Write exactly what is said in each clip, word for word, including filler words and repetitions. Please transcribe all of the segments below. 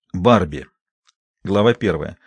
Барби. Глава первая.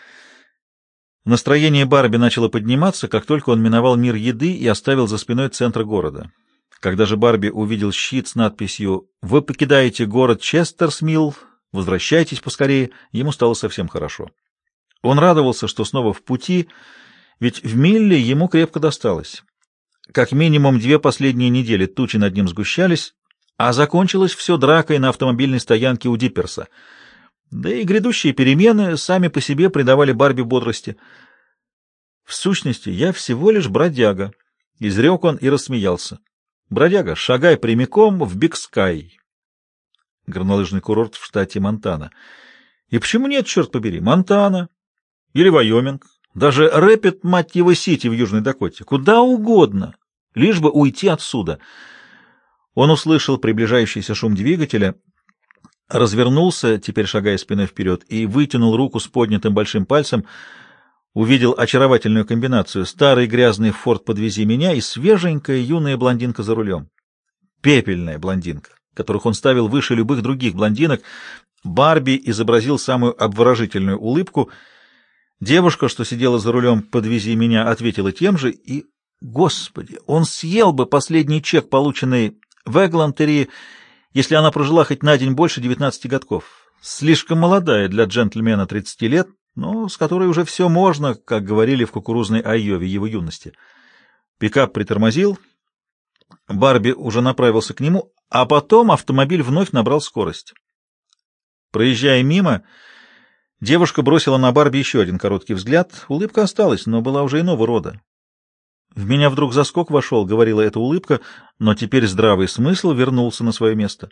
Настроение Барби начало подниматься, как только он миновал мир еды и оставил за спиной центр города. Когда же Барби увидел щит с надписью «Вы покидаете город Честерсмилл, возвращайтесь поскорее», ему стало совсем хорошо. Он радовался, что снова в пути, ведь в Милле ему крепко досталось. Как минимум две последние недели тучи над ним сгущались, а закончилось все дракой на автомобильной стоянке у Дипперса. Да и грядущие перемены сами по себе придавали Барби бодрости. «В сущности, я всего лишь бродяга», — изрек он и рассмеялся. «Бродяга, шагай прямиком в Биг-Скай», горнолыжный курорт в штате Монтана. И почему нет, черт побери, Монтана или Вайоминг, даже Рэпид, мать его, Сити в Южной Дакоте, куда угодно, лишь бы уйти отсюда. Он услышал приближающийся шум двигателя, развернулся, теперь шагая спиной вперед, и вытянул руку с поднятым большим пальцем, увидел очаровательную комбинацию: старый грязный форт «Подвези меня» и свеженькая юная блондинка за рулем. Пепельная блондинка, которых он ставил выше любых других блондинок. Барби изобразил самую обворожительную улыбку. Девушка, что сидела за рулем «Подвези меня», ответила тем же, и, господи, он съел бы последний чек, полученный в Эглантерии, если она прожила хоть на день больше девятнадцати годков. Слишком молодая для джентльмена тридцати лет, но с которой уже все можно, как говорили в кукурузной Айове его юности. Пикап притормозил, Барби уже направился к нему, а потом автомобиль вновь набрал скорость. Проезжая мимо, девушка бросила на Барби еще один короткий взгляд. Улыбка осталась, но была уже иного рода. «В меня вдруг заскок вошел», — говорила эта улыбка, но теперь здравый смысл вернулся на свое место.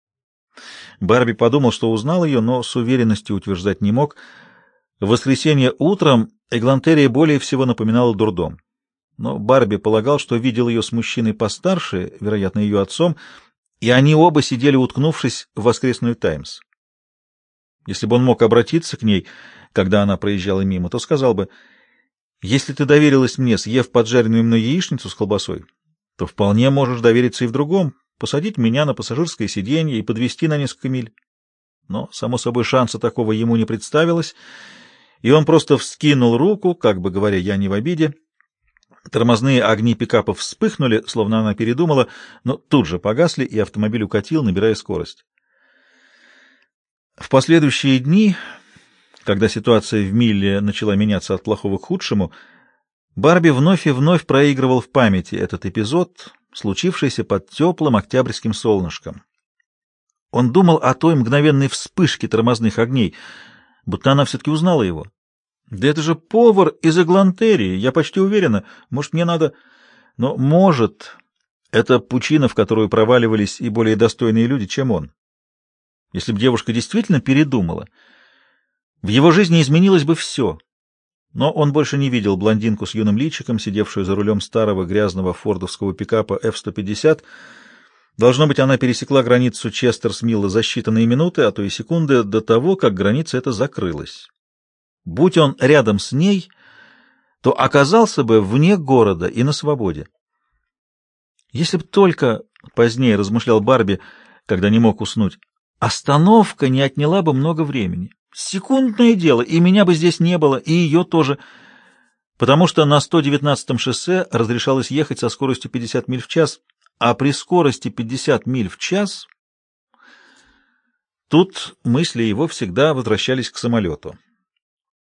Барби подумал, что узнал ее, но с уверенностью утверждать не мог. В воскресенье утром Эглантерия более всего напоминала дурдом. Но Барби полагал, что видел ее с мужчиной постарше, вероятно, ее отцом, и они оба сидели, уткнувшись в воскресную «Таймс». Если бы он мог обратиться к ней, когда она проезжала мимо, то сказал бы: «Если ты доверилась мне, съев поджаренную мной яичницу с колбасой, то вполне можешь довериться и в другом, посадить меня на пассажирское сиденье и подвезти на несколько миль». Но, само собой, шанса такого ему не представилось, и он просто вскинул руку, как бы говоря, «я не в обиде». Тормозные огни пикапа вспыхнули, словно она передумала, но тут же погасли, и автомобиль укатил, набирая скорость. В последующие дни, когда ситуация в Милле начала меняться от плохого к худшему, Барби вновь и вновь проигрывал в памяти этот эпизод, случившийся под теплым октябрьским солнышком. Он думал о той мгновенной вспышке тормозных огней, будто она все-таки узнала его. «Да это же повар из Эглантерии, я почти уверена. Может, мне надо...» Но «может» — это пучина, в которую проваливались и более достойные люди, чем он. Если бы девушка действительно передумала, в его жизни изменилось бы все. Но он больше не видел блондинку с юным личиком, сидевшую за рулем старого грязного фордовского пикапа эф сто пятьдесят. Должно быть, она пересекла границу Честерсмилла за считанные минуты, а то и секунды до того, как граница эта закрылась. Будь он рядом с ней, то оказался бы вне города и на свободе. Если б только, позднее размышлял Барби, когда не мог уснуть, остановка не отняла бы много времени. Секундное дело, и меня бы здесь не было, и ее тоже, потому что на сто девятнадцатом шоссе разрешалось ехать со скоростью пятьдесят миль в час, а при скорости пятьдесят миль в час... Тут мысли его всегда возвращались к самолету.